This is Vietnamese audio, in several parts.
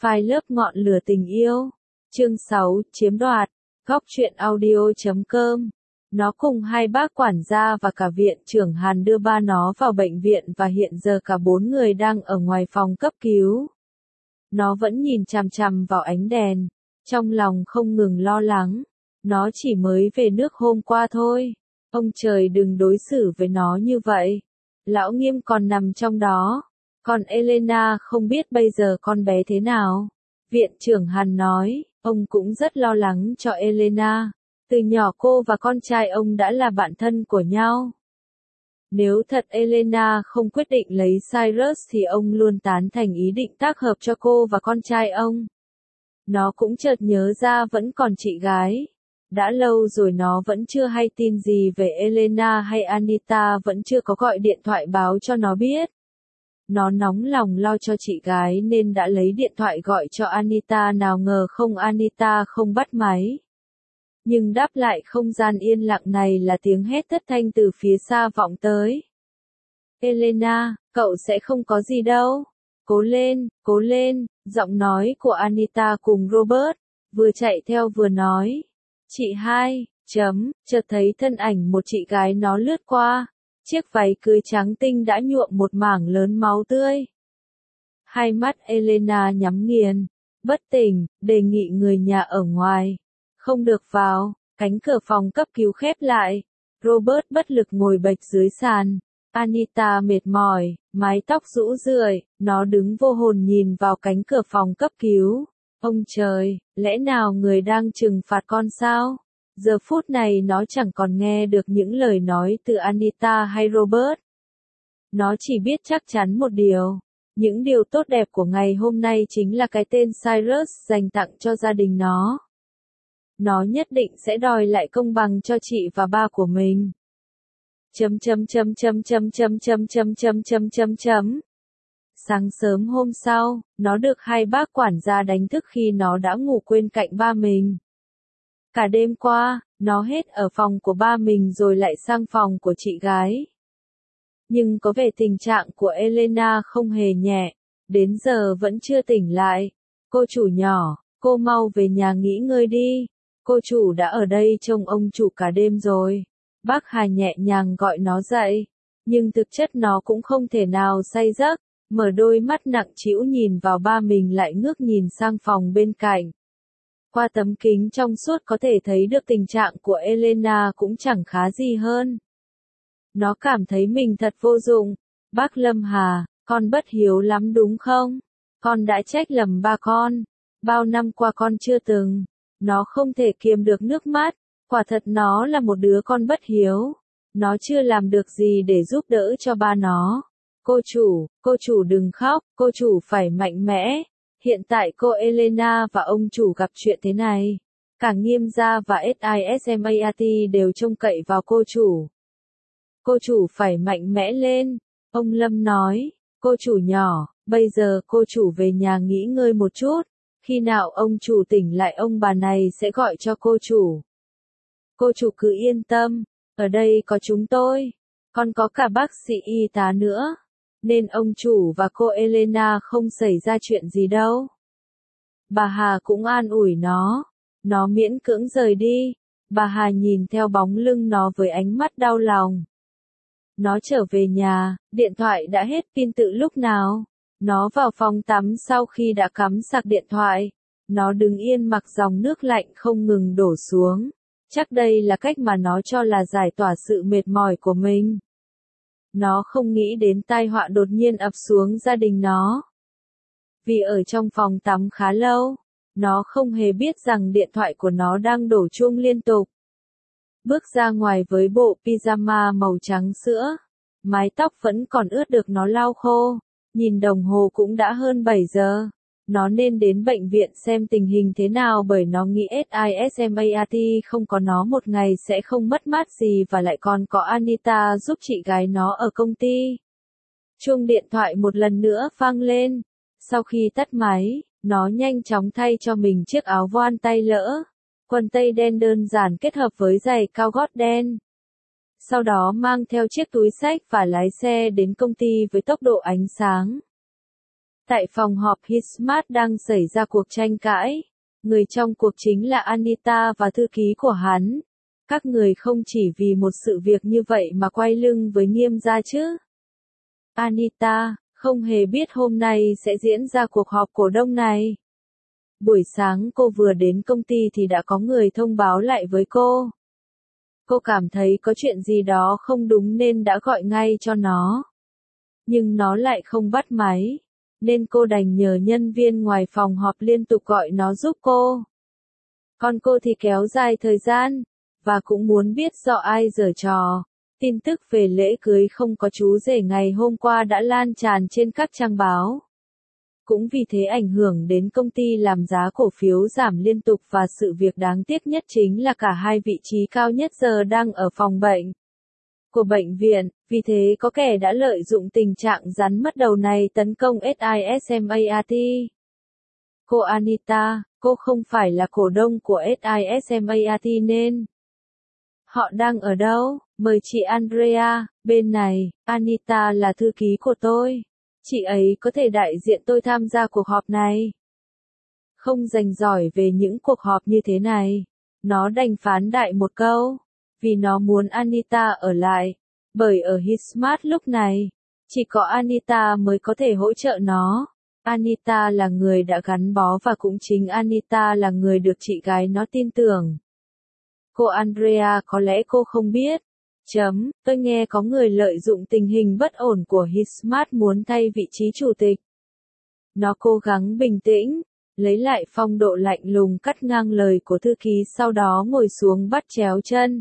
Phai lớp ngọn lửa tình yêu. Chương 6, chiếm đoạt. Góc truyện audio.com. Nó cùng hai bác quản gia và cả viện trưởng Hàn đưa ba nó vào bệnh viện và hiện giờ cả bốn người đang ở ngoài phòng cấp cứu. Nó vẫn nhìn chằm chằm vào ánh đèn, trong lòng không ngừng lo lắng. Nó chỉ mới về nước hôm qua thôi. Ông trời đừng đối xử với nó như vậy. Lão Nghiêm còn nằm trong đó. Còn Elena không biết bây giờ con bé thế nào. Viện trưởng Hàn nói, ông cũng rất lo lắng cho Elena. Từ nhỏ cô và con trai ông đã là bạn thân của nhau. Nếu thật Elena không quyết định lấy Cyrus thì ông luôn tán thành ý định tác hợp cho cô và con trai ông. Nó cũng chợt nhớ ra vẫn còn chị gái. Đã lâu rồi nó vẫn chưa hay tin gì về Elena hay Anita vẫn chưa có gọi điện thoại báo cho nó biết. Nó nóng lòng lo cho chị gái nên đã lấy điện thoại gọi cho Anita, nào ngờ Anita không bắt máy. Nhưng đáp lại không gian yên lặng này là tiếng hét thất thanh từ phía xa vọng tới. Elena, cậu sẽ không có gì đâu. Cố lên, giọng nói của Anita cùng Robert, vừa chạy theo vừa nói. Chị hai, chợt thấy thân ảnh một chị gái nó lướt qua. Chiếc váy cưới trắng tinh đã nhuộm một mảng lớn máu tươi. Hai mắt Elena nhắm nghiền, bất tỉnh, đề nghị người nhà ở ngoài. Không được vào, cánh cửa phòng cấp cứu khép lại. Robert bất lực ngồi bệt dưới sàn. Anita mệt mỏi, mái tóc rũ rượi, nó đứng vô hồn nhìn vào cánh cửa phòng cấp cứu. Ông trời, lẽ nào người đang trừng phạt con sao? Giờ phút này nó chẳng còn nghe được những lời nói từ Anita hay Robert. Nó chỉ biết chắc chắn một điều. Những điều tốt đẹp của ngày hôm nay chính là cái tên Cyrus dành tặng cho gia đình nó. Nó nhất định sẽ đòi lại công bằng cho chị và ba của mình. Sáng sớm hôm sau, nó được hai bác quản gia đánh thức khi nó đã ngủ quên cạnh ba mình. Cả đêm qua, nó hết ở phòng của ba mình rồi lại sang phòng của chị gái. Nhưng có vẻ tình trạng của Elena không hề nhẹ, đến giờ vẫn chưa tỉnh lại. Cô chủ nhỏ, cô mau về nhà nghỉ ngơi đi. Cô chủ đã ở đây trông ông chủ cả đêm rồi. Bác Hà nhẹ nhàng gọi nó dậy. Nhưng thực chất nó cũng không thể nào say giấc. Mở đôi mắt nặng trĩu nhìn vào ba mình lại ngước nhìn sang phòng bên cạnh. Qua tấm kính trong suốt có thể thấy được tình trạng của Elena cũng chẳng khá gì hơn. Nó cảm thấy mình thật vô dụng. Bác Lâm Hà, con bất hiếu lắm đúng không? Con đã trách lầm ba con. Bao năm qua con chưa từng. Nó không thể kiềm được nước mắt. Quả thật nó là một đứa con bất hiếu. Nó chưa làm được gì để giúp đỡ cho ba nó. Cô chủ đừng khóc, cô chủ phải mạnh mẽ. Hiện tại cô Elena và ông chủ gặp chuyện thế này. Cả Nghiêm gia và SISMAT đều trông cậy vào cô chủ. Cô chủ phải mạnh mẽ lên. Ông Lâm nói, cô chủ nhỏ, bây giờ cô chủ về nhà nghỉ ngơi một chút. Khi nào ông chủ tỉnh lại ông bà này sẽ gọi cho cô chủ. Cô chủ cứ yên tâm, ở đây có chúng tôi. Còn có cả bác sĩ y tá nữa. Nên ông chủ và cô Elena không xảy ra chuyện gì đâu. Bà Hà cũng an ủi nó. Nó miễn cưỡng rời đi. Bà Hà nhìn theo bóng lưng nó với ánh mắt đau lòng. Nó trở về nhà, điện thoại đã hết pin từ lúc nào. Nó vào phòng tắm sau khi đã cắm sạc điện thoại. Nó đứng yên mặc dòng nước lạnh không ngừng đổ xuống. Chắc đây là cách mà nó cho là giải tỏa sự mệt mỏi của mình. Nó không nghĩ đến tai họa đột nhiên ập xuống gia đình nó. Vì ở trong phòng tắm khá lâu, nó không hề biết rằng điện thoại của nó đang đổ chuông liên tục. Bước ra ngoài với bộ pyjama màu trắng sữa. Mái tóc vẫn còn ướt được nó lau khô. Nhìn đồng hồ cũng đã hơn 7 giờ. Nó nên đến bệnh viện xem tình hình thế nào bởi nó nghĩ SISMAT không có nó một ngày sẽ không mất mát gì và lại còn có Anita giúp chị gái nó ở công ty. Chuông điện thoại một lần nữa vang lên. Sau khi tắt máy, nó nhanh chóng thay cho mình chiếc áo voan tay lỡ. Quần tây đen đơn giản kết hợp với giày cao gót đen. Sau đó mang theo chiếc túi xách và lái xe đến công ty với tốc độ ánh sáng. Tại phòng họp Hismart đang xảy ra cuộc tranh cãi. Người trong cuộc chính là Anita và thư ký của hắn. Các người không chỉ vì một sự việc như vậy mà quay lưng với Nghiêm gia chứ. Anita, không hề biết hôm nay sẽ diễn ra cuộc họp cổ đông này. Buổi sáng cô vừa đến công ty thì đã có người thông báo lại với cô. Cô cảm thấy có chuyện gì đó không đúng nên đã gọi ngay cho nó. Nhưng nó lại không bắt máy, nên cô đành nhờ nhân viên ngoài phòng họp liên tục gọi nó giúp cô. Còn cô thì kéo dài thời gian, và cũng muốn biết do ai giở trò. Tin tức về lễ cưới không có chú rể ngày hôm qua đã lan tràn trên các trang báo. Cũng vì thế ảnh hưởng đến công ty làm giá cổ phiếu giảm liên tục và sự việc đáng tiếc nhất chính là cả hai vị trí cao nhất giờ đang ở phòng bệnh của bệnh viện, vì thế có kẻ đã lợi dụng tình trạng rắn mất đầu này tấn công SISMART. Cô Anita, cô không phải là cổ đông của SISMART nên. Họ đang ở đâu? Mời chị Andrea, bên này, Anita là thư ký của tôi. Chị ấy có thể đại diện tôi tham gia cuộc họp này. Không rành giỏi về những cuộc họp như thế này. Nó đành phán đại một câu. Vì nó muốn Anita ở lại. Bởi ở Hismart lúc này, chỉ có Anita mới có thể hỗ trợ nó. Anita là người đã gắn bó và cũng chính Anita là người được chị gái nó tin tưởng. Cô Andrea có lẽ cô không biết. Tôi nghe có người lợi dụng tình hình bất ổn của Hismart muốn thay vị trí chủ tịch. Nó cố gắng bình tĩnh, lấy lại phong độ lạnh lùng cắt ngang lời của thư ký sau đó ngồi xuống bắt chéo chân.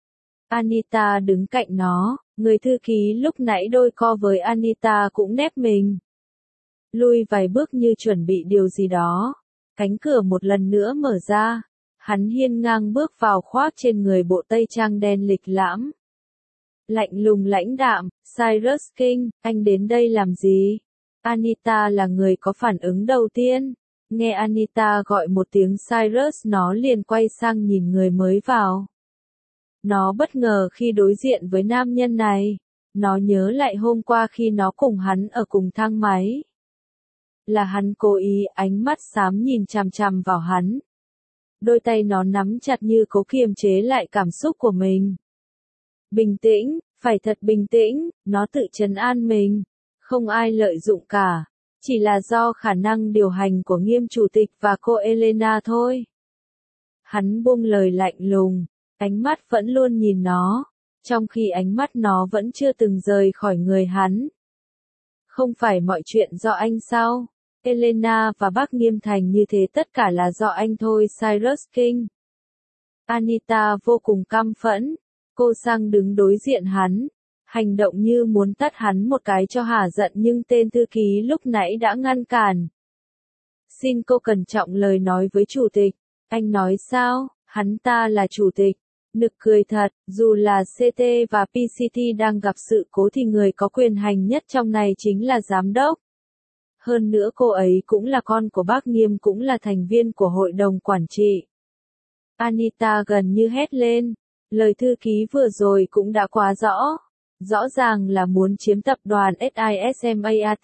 Anita đứng cạnh nó, người thư ký lúc nãy đôi co với Anita cũng nép mình. Lui vài bước như chuẩn bị điều gì đó. Cánh cửa một lần nữa mở ra. Hắn hiên ngang bước vào khoác trên người bộ tây trang đen lịch lãm. Lạnh lùng lãnh đạm, Cyrus King, anh đến đây làm gì? Anita là người có phản ứng đầu tiên. Nghe Anita gọi một tiếng Cyrus nó liền quay sang nhìn người mới vào. Nó bất ngờ khi đối diện với nam nhân này. Nó nhớ lại hôm qua khi nó cùng hắn ở cùng thang máy. Là hắn cố ý, ánh mắt xám nhìn chằm chằm vào hắn. Đôi tay nó nắm chặt như cố kiềm chế lại cảm xúc của mình. Bình tĩnh, phải thật bình tĩnh, nó tự trấn an mình. Không ai lợi dụng cả. Chỉ là do khả năng điều hành của Nghiêm chủ tịch và cô Elena thôi. Hắn buông lời lạnh lùng, ánh mắt vẫn luôn nhìn nó, trong khi ánh mắt nó vẫn chưa từng rời khỏi người hắn. Không phải mọi chuyện do anh sao? Elena và bác Nghiêm thành như thế tất cả là do anh thôi Cyrus King. Anita vô cùng căm phẫn. Cô sang đứng đối diện hắn. Hành động như muốn tát hắn một cái cho hả giận nhưng tên thư ký lúc nãy đã ngăn cản. Xin cô cẩn trọng lời nói với chủ tịch. Anh nói sao? Hắn ta là chủ tịch. Nực cười thật, dù là CT và PCT đang gặp sự cố thì người có quyền hành nhất trong này chính là giám đốc. Hơn nữa cô ấy cũng là con của bác Nghiêm cũng là thành viên của hội đồng quản trị. Anita gần như hét lên. Lời thư ký vừa rồi cũng đã quá rõ. Rõ ràng là muốn chiếm tập đoàn SISMART.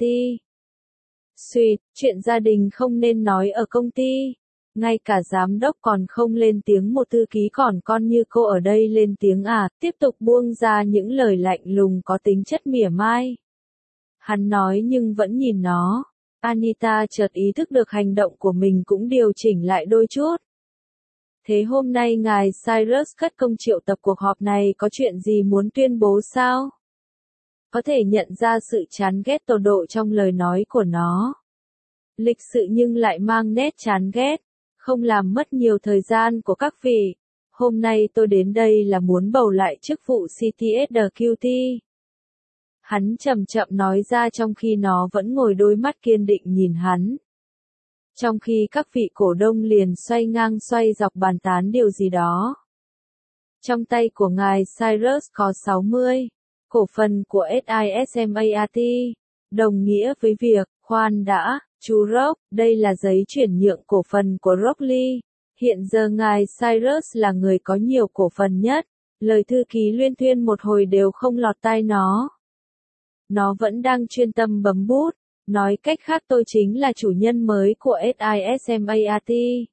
Suýt, chuyện gia đình không nên nói ở công ty. Ngay cả giám đốc còn không lên tiếng một thư ký còn con như cô ở đây lên tiếng à, tiếp tục buông ra những lời lạnh lùng có tính chất mỉa mai. Hắn nói nhưng vẫn nhìn nó. Anita chợt ý thức được hành động của mình cũng điều chỉnh lại đôi chút. Thế hôm nay ngài Cyrus cất công triệu tập cuộc họp này có chuyện gì muốn tuyên bố sao? Có thể nhận ra sự chán ghét tột độ trong lời nói của nó. Lịch sự nhưng lại mang nét chán ghét. Không làm mất nhiều thời gian của các vị. Hôm nay tôi đến đây là muốn bầu lại chức vụ CTSQT. Hắn chậm chậm nói ra trong khi nó vẫn ngồi đôi mắt kiên định nhìn hắn. Trong khi các vị cổ đông liền xoay ngang xoay dọc bàn tán điều gì đó. Trong tay của ngài Cyrus có 60 cổ phần của SISMART, đồng nghĩa với việc, khoan đã, chú Rock, đây là giấy chuyển nhượng cổ phần của Rockley. Hiện giờ ngài Cyrus là người có nhiều cổ phần nhất. Lời thư ký luyên thuyên một hồi đều không lọt tai nó. Nó vẫn đang chuyên tâm bấm bút. Nói cách khác tôi chính là chủ nhân mới của SISMART.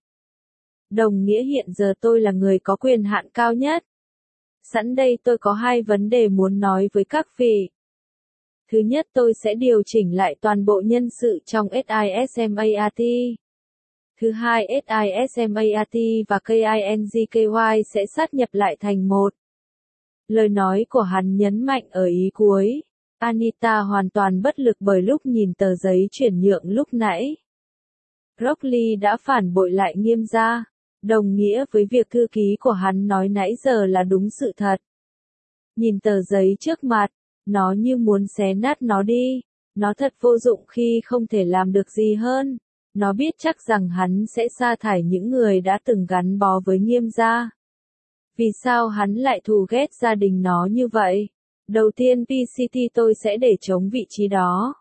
Đồng nghĩa hiện giờ tôi là người có quyền hạn cao nhất. Sẵn đây tôi có hai vấn đề muốn nói với các vị. Thứ nhất, tôi sẽ điều chỉnh lại toàn bộ nhân sự trong SISMART. Thứ hai, SISMART và KINGKY sẽ sát nhập lại thành một. Lời nói của hắn nhấn mạnh ở ý cuối. Anita hoàn toàn bất lực bởi lúc nhìn tờ giấy chuyển nhượng lúc nãy. Rockley đã phản bội lại Nghiêm gia, đồng nghĩa với việc thư ký của hắn nói nãy giờ là đúng sự thật. Nhìn tờ giấy trước mặt, nó như muốn xé nát nó đi. Nó thật vô dụng khi không thể làm được gì hơn. Nó biết chắc rằng hắn sẽ sa thải những người đã từng gắn bó với Nghiêm gia. Vì sao hắn lại thù ghét gia đình nó như vậy? Đầu tiên PCT tôi sẽ để chống vị trí đó.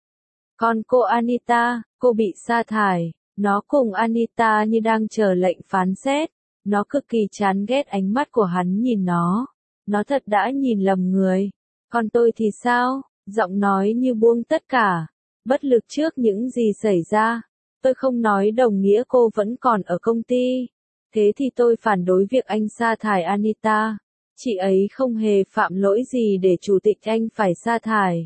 Còn cô Anita, cô bị sa thải. Nó cùng Anita như đang chờ lệnh phán xét. Nó cực kỳ chán ghét ánh mắt của hắn nhìn nó. Nó thật đã nhìn lầm người. Còn tôi thì sao? Giọng nói như buông tất cả. Bất lực trước những gì xảy ra. Tôi không nói đồng nghĩa cô vẫn còn ở công ty. Thế thì tôi phản đối việc anh sa thải Anita. Chị ấy không hề phạm lỗi gì để chủ tịch anh phải sa thải.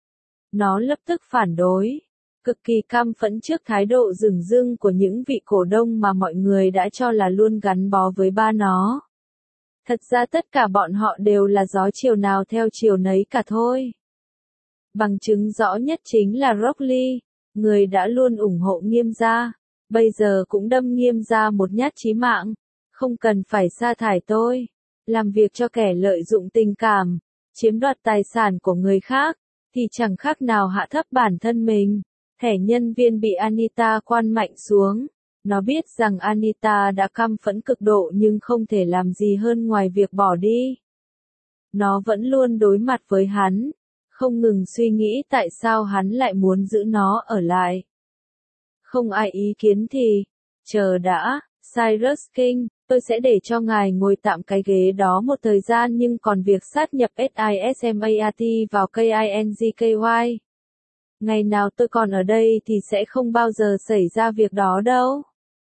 Nó lập tức phản đối. Cực kỳ căm phẫn trước thái độ dửng dưng của những vị cổ đông mà mọi người đã cho là luôn gắn bó với ba nó. Thật ra tất cả bọn họ đều là gió chiều nào theo chiều nấy cả thôi. Bằng chứng rõ nhất chính là Rockley, người đã luôn ủng hộ Nghiêm gia, bây giờ cũng đâm Nghiêm gia một nhát chí mạng. Không cần phải sa thải tôi. Làm việc cho kẻ lợi dụng tình cảm, chiếm đoạt tài sản của người khác, thì chẳng khác nào hạ thấp bản thân mình. Thẻ nhân viên bị Anita quan mạnh xuống. Nó biết rằng Anita đã căm phẫn cực độ nhưng không thể làm gì hơn ngoài việc bỏ đi. Nó vẫn luôn đối mặt với hắn, không ngừng suy nghĩ tại sao hắn lại muốn giữ nó ở lại. Không ai ý kiến thì, chờ đã, Cyrus King, tôi sẽ để cho ngài ngồi tạm cái ghế đó một thời gian nhưng còn việc sát nhập SISMART vào KINGKY. Ngày nào tôi còn ở đây thì sẽ không bao giờ xảy ra việc đó đâu.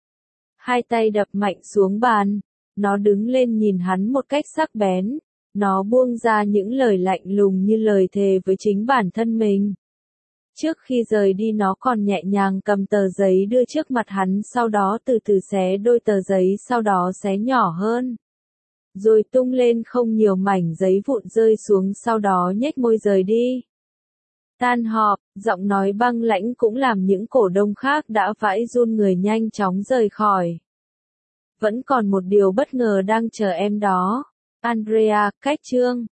Hai tay đập mạnh xuống bàn, nó đứng lên nhìn hắn một cách sắc bén. Nó buông ra những lời lạnh lùng như lời thề với chính bản thân mình. Trước khi rời đi nó còn nhẹ nhàng cầm tờ giấy đưa trước mặt hắn, sau đó từ từ xé đôi tờ giấy, sau đó xé nhỏ hơn. Rồi tung lên không nhiều mảnh giấy vụn rơi xuống, sau đó nhếch môi rời đi. Tan họp, giọng nói băng lãnh cũng làm những cổ đông khác đã vãi run người nhanh chóng rời khỏi. Vẫn còn một điều bất ngờ đang chờ em đó. Andrea, cách chương